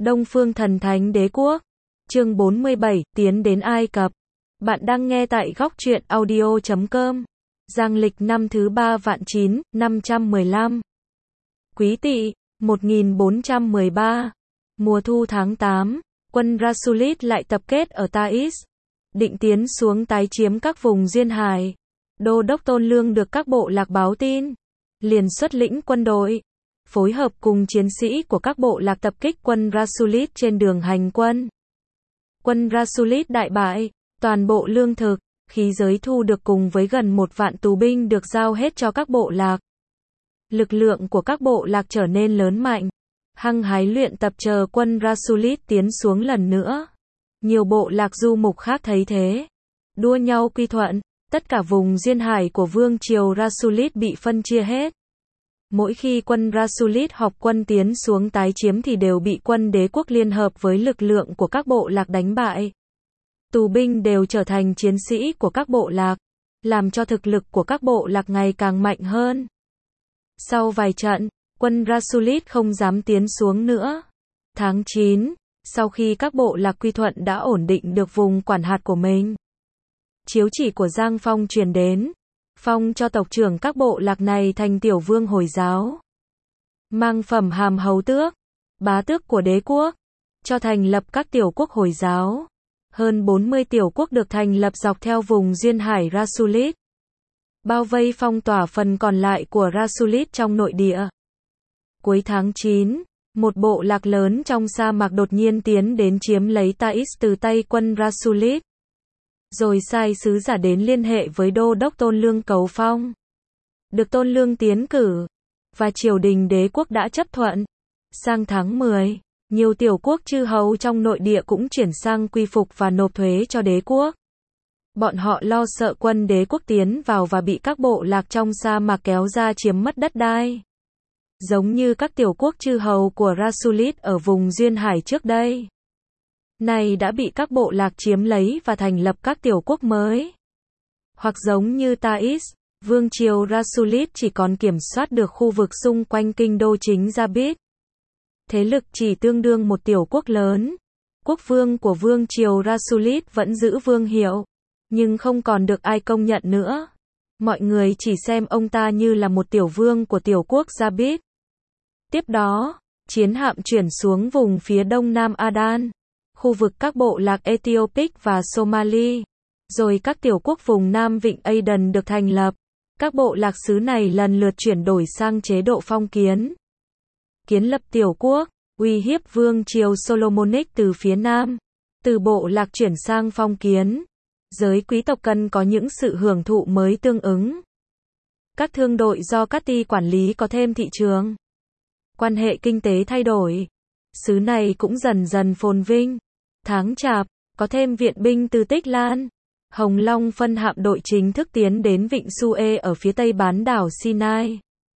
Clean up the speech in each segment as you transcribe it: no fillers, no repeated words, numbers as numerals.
Đông Phương Thần Thánh Đế Quốc. Chương 47, tiến đến Ai Cập. Bạn đang nghe tại góc truyện audio.com. Giang lịch năm thứ 3 vạn 9, 515. Quý Tỵ, 1413. Mùa thu tháng 8, quân Rasulit lại tập kết ở Taiz, định tiến xuống tái chiếm các vùng duyên hải. Đô đốc Tôn Lương được các bộ lạc báo tin, liền xuất lĩnh quân đội, phối hợp cùng chiến sĩ của các bộ lạc tập kích quân Rasulit trên đường hành quân. Quân Rasulit đại bại, toàn bộ lương thực, khí giới thu được cùng với gần 1 vạn tù binh được giao hết cho các bộ lạc. Lực lượng của các bộ lạc trở nên lớn mạnh, hăng hái luyện tập chờ quân Rasulit tiến xuống lần nữa. Nhiều bộ lạc du mục khác thấy thế, đua nhau quy thuận, tất cả vùng duyên hải của vương triều Rasulit bị phân chia hết. Mỗi khi quân Rasulit họp quân tiến xuống tái chiếm thì đều bị quân đế quốc liên hợp với lực lượng của các bộ lạc đánh bại. Tù binh đều trở thành chiến sĩ của các bộ lạc, làm cho thực lực của các bộ lạc ngày càng mạnh hơn. Sau vài trận, quân Rasulit không dám tiến xuống nữa. Tháng 9, sau khi các bộ lạc quy thuận đã ổn định được vùng quản hạt của mình, chiếu chỉ của Giang Phong truyền đến, phong cho tộc trưởng các bộ lạc này thành tiểu vương Hồi giáo, mang phẩm hàm hầu tước, bá tước của đế quốc, cho thành lập các tiểu quốc Hồi giáo. Hơn 40 tiểu quốc được thành lập dọc theo vùng duyên hải Rasulit, bao vây phong tỏa phần còn lại của Rasulit trong nội địa. Cuối tháng 9, một bộ lạc lớn trong sa mạc đột nhiên tiến đến chiếm lấy Taiz từ tay quân Rasulit, rồi sai sứ giả đến liên hệ với đô đốc Tôn Lương cầu phong. Được Tôn Lương tiến cử, và triều đình đế quốc đã chấp thuận. Sang tháng 10, nhiều tiểu quốc chư hầu trong nội địa cũng chuyển sang quy phục và nộp thuế cho đế quốc. Bọn họ lo sợ quân đế quốc tiến vào và bị các bộ lạc trong sa mạc kéo ra chiếm mất đất đai, giống như các tiểu quốc chư hầu của Rasulit ở vùng duyên hải trước đây. Này đã bị các bộ lạc chiếm lấy và thành lập các tiểu quốc mới. Hoặc giống như Taiz, vương triều Rasulit chỉ còn kiểm soát được khu vực xung quanh kinh đô chính Zabit. Thế lực chỉ tương đương một tiểu quốc lớn. Quốc vương của vương triều Rasulit vẫn giữ vương hiệu, nhưng không còn được ai công nhận nữa. Mọi người chỉ xem ông ta như là một tiểu vương của tiểu quốc Zabit. Tiếp đó, chiến hạm chuyển xuống vùng phía đông nam Adan, khu vực các bộ lạc Ethiopic và Somali. Rồi các tiểu quốc vùng Nam Vịnh Aden được thành lập. Các bộ lạc xứ này lần lượt chuyển đổi sang chế độ phong kiến, kiến lập tiểu quốc, uy hiếp vương triều Solomonic từ phía Nam. Từ bộ lạc chuyển sang phong kiến, giới quý tộc cần có những sự hưởng thụ mới tương ứng. Các thương đội do Catti quản lý có thêm thị trường. Quan hệ kinh tế thay đổi. Xứ này cũng dần dần phồn vinh. Tháng Chạp, có thêm viện binh từ Tích Lan. Hồng Long phân hạm đội chính thức tiến đến vịnh Suez ở phía tây bán đảo Sinai.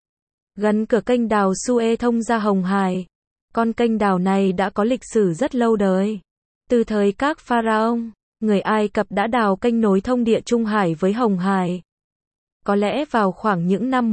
Gần cửa kênh đào Suez thông ra Hồng Hải. Con kênh đào này đã có lịch sử rất lâu đời. Từ thời các pharaoh, người Ai Cập đã đào kênh nối thông Địa Trung Hải với Hồng Hải. Có lẽ vào khoảng những năm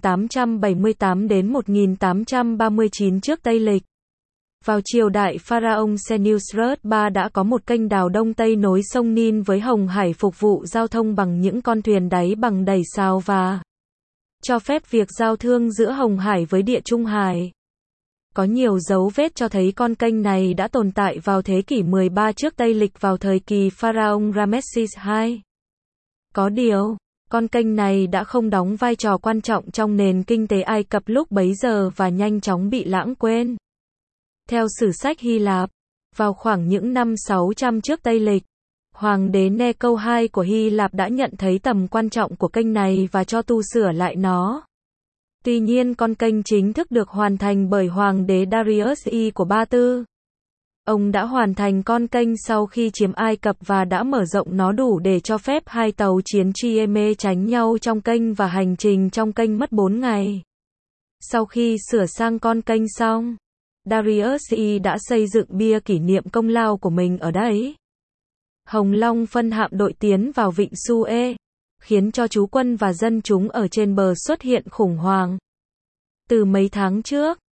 1878 đến 1839 trước Tây lịch, vào triều đại pharaoh Senusret III đã có một kênh đào đông tây nối sông Nin với Hồng Hải phục vụ giao thông bằng những con thuyền đáy bằng đẩy sào và cho phép việc giao thương giữa Hồng Hải với Địa Trung Hải. Có nhiều dấu vết cho thấy con kênh này đã tồn tại vào thế kỷ 13 trước Tây lịch vào thời kỳ pharaoh Ramesses II. Có điều, con kênh này đã không đóng vai trò quan trọng trong nền kinh tế Ai Cập lúc bấy giờ và nhanh chóng bị lãng quên. Theo sử sách Hy Lạp, vào khoảng những năm 600 trước Tây lịch, Hoàng đế Neco II của Hy Lạp đã nhận thấy tầm quan trọng của kênh này và cho tu sửa lại nó. Tuy nhiên con kênh chính thức được hoàn thành bởi Hoàng đế Darius I của Ba Tư. Ông đã hoàn thành con kênh sau khi chiếm Ai Cập và đã mở rộng nó đủ để cho phép hai tàu chiến Trieme tránh nhau trong kênh và hành trình trong kênh mất 4 ngày. Sau khi sửa sang con kênh xong, Darius I đã xây dựng bia kỷ niệm công lao của mình ở đấy. Hồng Long phân hạm đội tiến vào vịnh Suez, khiến cho trú quân và dân chúng ở trên bờ xuất hiện khủng hoảng. Từ mấy tháng trước,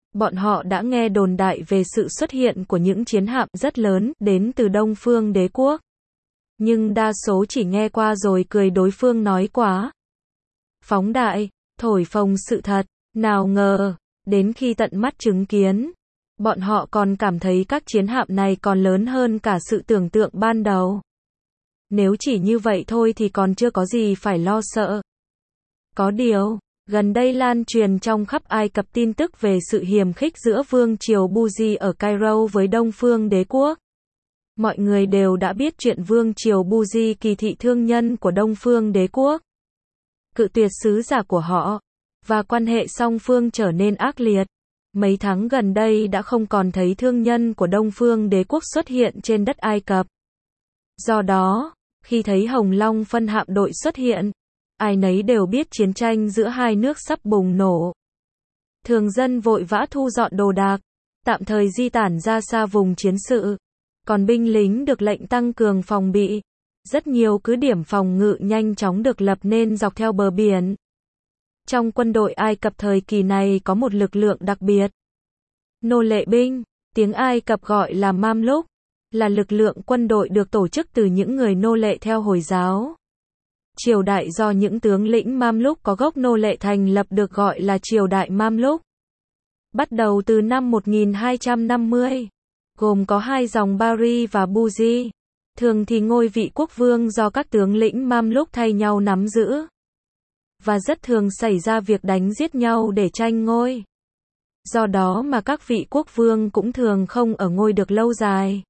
Bọn họ đã nghe đồn đại về sự xuất hiện của những chiến hạm rất lớn đến từ Đông Phương Đế quốc. Nhưng đa số chỉ nghe qua rồi cười đối phương nói quá phóng đại, thổi phồng sự thật, nào ngờ, đến khi tận mắt chứng kiến, bọn họ còn cảm thấy các chiến hạm này còn lớn hơn cả sự tưởng tượng ban đầu. Nếu chỉ như vậy thôi thì còn chưa có gì phải lo sợ. Có điều, gần đây lan truyền trong khắp Ai Cập tin tức về sự hiềm khích giữa Vương triều Buzi ở Cairo với Đông Phương Đế quốc. Mọi người đều đã biết chuyện Vương triều Buzi kỳ thị thương nhân của Đông Phương Đế quốc, cự tuyệt sứ giả của họ, và quan hệ song phương trở nên ác liệt. Mấy tháng gần đây đã không còn thấy thương nhân của Đông Phương Đế quốc xuất hiện trên đất Ai Cập. Do đó, khi thấy Hồng Long phân hạm đội xuất hiện, ai nấy đều biết chiến tranh giữa hai nước sắp bùng nổ. Thường dân vội vã thu dọn đồ đạc, tạm thời di tản ra xa vùng chiến sự. Còn binh lính được lệnh tăng cường phòng bị. Rất nhiều cứ điểm phòng ngự nhanh chóng được lập nên dọc theo bờ biển. Trong quân đội Ai Cập thời kỳ này có một lực lượng đặc biệt. Nô lệ binh, tiếng Ai Cập gọi là Mamluk, là lực lượng quân đội được tổ chức từ những người nô lệ theo Hồi giáo. Triều đại do những tướng lĩnh Mamluk có gốc nô lệ thành lập được gọi là triều đại Mamluk. Bắt đầu từ năm 1250, gồm có hai dòng Bari và Buzi. Thường thì ngôi vị quốc vương do các tướng lĩnh Mamluk thay nhau nắm giữ. Và rất thường xảy ra việc đánh giết nhau để tranh ngôi. Do đó mà các vị quốc vương cũng thường không ở ngôi được lâu dài.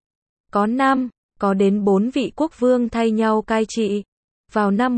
Có đến 4 vị quốc vương thay nhau cai trị. Vào năm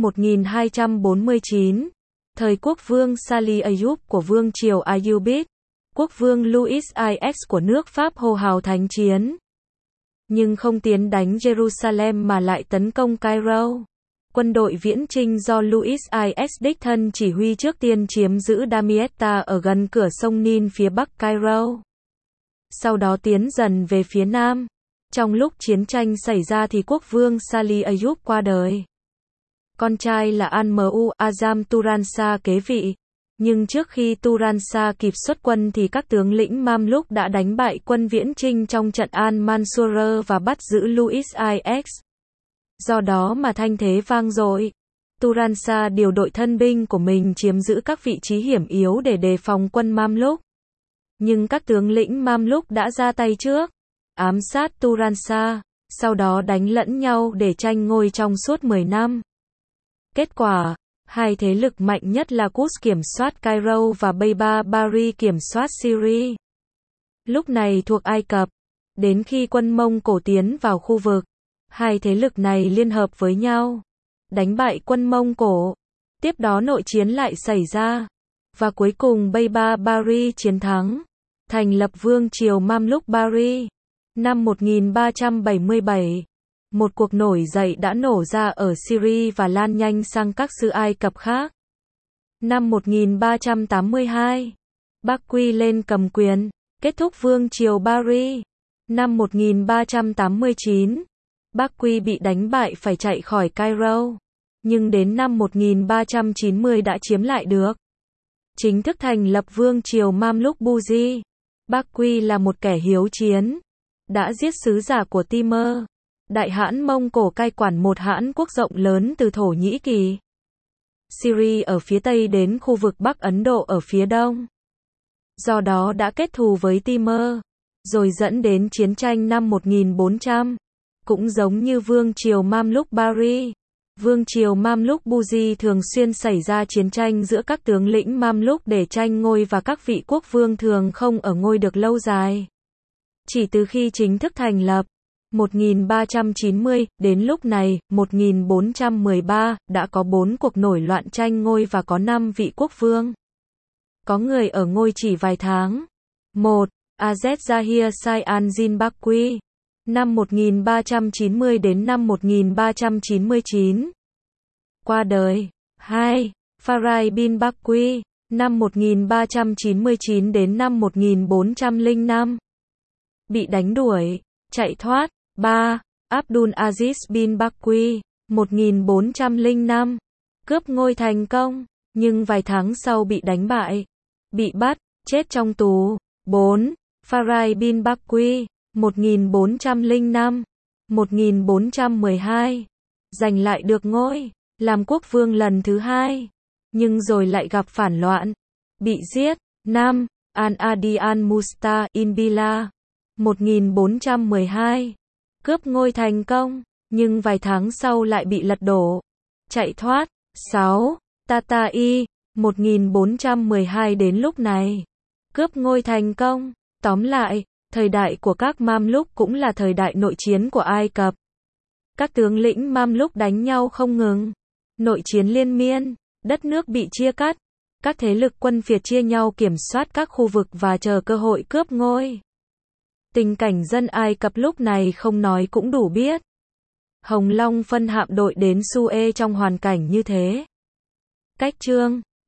1249, thời quốc vương Salih Ayyub của vương triều Ayyubid, quốc vương Louis IX của nước Pháp hô hào thánh chiến. Nhưng không tiến đánh Jerusalem mà lại tấn công Cairo. Quân đội viễn chinh do Louis IX đích thân chỉ huy trước tiên chiếm giữ Damietta ở gần cửa sông Nin phía bắc Cairo. Sau đó tiến dần về phía nam. Trong lúc chiến tranh xảy ra thì quốc vương Salih Ayyub qua đời. Con trai là Al-Mu'azzam Azam Turansa kế vị. Nhưng trước khi Turansa kịp xuất quân thì các tướng lĩnh Mamluk đã đánh bại quân viễn chinh trong trận Al-Mansura và bắt giữ Louis IX. Do đó mà thanh thế vang dội. Turansa điều đội thân binh của mình chiếm giữ các vị trí hiểm yếu để đề phòng quân Mamluk. Nhưng các tướng lĩnh Mamluk đã ra tay trước, ám sát Turansa, sau đó đánh lẫn nhau để tranh ngôi trong suốt 10 năm. Kết quả, hai thế lực mạnh nhất là Quds kiểm soát Cairo và Beiba Bari kiểm soát Syria. Lúc này thuộc Ai Cập. Đến khi quân Mông Cổ tiến vào khu vực, hai thế lực này liên hợp với nhau, đánh bại quân Mông Cổ. Tiếp đó nội chiến lại xảy ra. Và cuối cùng Beiba Bari chiến thắng, thành lập vương triều Mamluk Bari. Năm 1377, một cuộc nổi dậy đã nổ ra ở Syria và lan nhanh sang các xứ Ai Cập khác. Năm 1382, Bakwi lên cầm quyền, kết thúc vương triều Bari. Năm 1389, Bakwi bị đánh bại phải chạy khỏi Cairo. Nhưng đến năm 1390 đã chiếm lại được. Chính thức thành lập vương triều Mamluk Buzi. Bakwi là một kẻ hiếu chiến, đã giết sứ giả của Timur, đại hãn Mông Cổ cai quản một hãn quốc rộng lớn từ Thổ Nhĩ Kỳ, Syria ở phía tây đến khu vực Bắc Ấn Độ ở phía đông. Do đó đã kết thù với Timur, rồi dẫn đến chiến tranh năm 1400. Cũng giống như vương triều Mamluk Bari, vương triều Mamluk Buzi thường xuyên xảy ra chiến tranh giữa các tướng lĩnh Mamluk để tranh ngôi và các vị quốc vương thường không ở ngôi được lâu dài. Chỉ từ khi chính thức thành lập, 1390, đến lúc này, 1413, đã có 4 cuộc nổi loạn tranh ngôi và có 5 vị quốc vương. Có người ở ngôi chỉ vài tháng. 1. Azez Zahir Sai Al-Din Bakwi, năm 1390 đến năm 1399. Qua đời. 2. Farai bin Bakwi, năm 1399 đến năm 1405. Bị đánh đuổi, chạy thoát. 3. Abdul Aziz bin Bakwi, 1405. Cướp ngôi thành công, nhưng vài tháng sau bị đánh bại, bị bắt, chết trong tù. 4. Farai bin Bakri, 1405, 1412, giành lại được ngôi, làm quốc vương lần thứ hai, nhưng rồi lại gặp phản loạn, bị giết. 5. Al-Adi al-Musta in Bila, 1412, cướp ngôi thành công, nhưng vài tháng sau lại bị lật đổ, chạy thoát. 6. Tatai, 1412 đến lúc này, cướp ngôi thành công. Tóm lại, thời đại của các Mamluk cũng là thời đại nội chiến của Ai Cập. Các tướng lĩnh Mamluk đánh nhau không ngừng, nội chiến liên miên, đất nước bị chia cắt, các thế lực quân phiệt chia nhau kiểm soát các khu vực và chờ cơ hội cướp ngôi. Tình cảnh dân Ai Cập lúc này không nói cũng đủ biết. Hồng Long phân hạm đội đến Suez trong hoàn cảnh như thế. Cách chương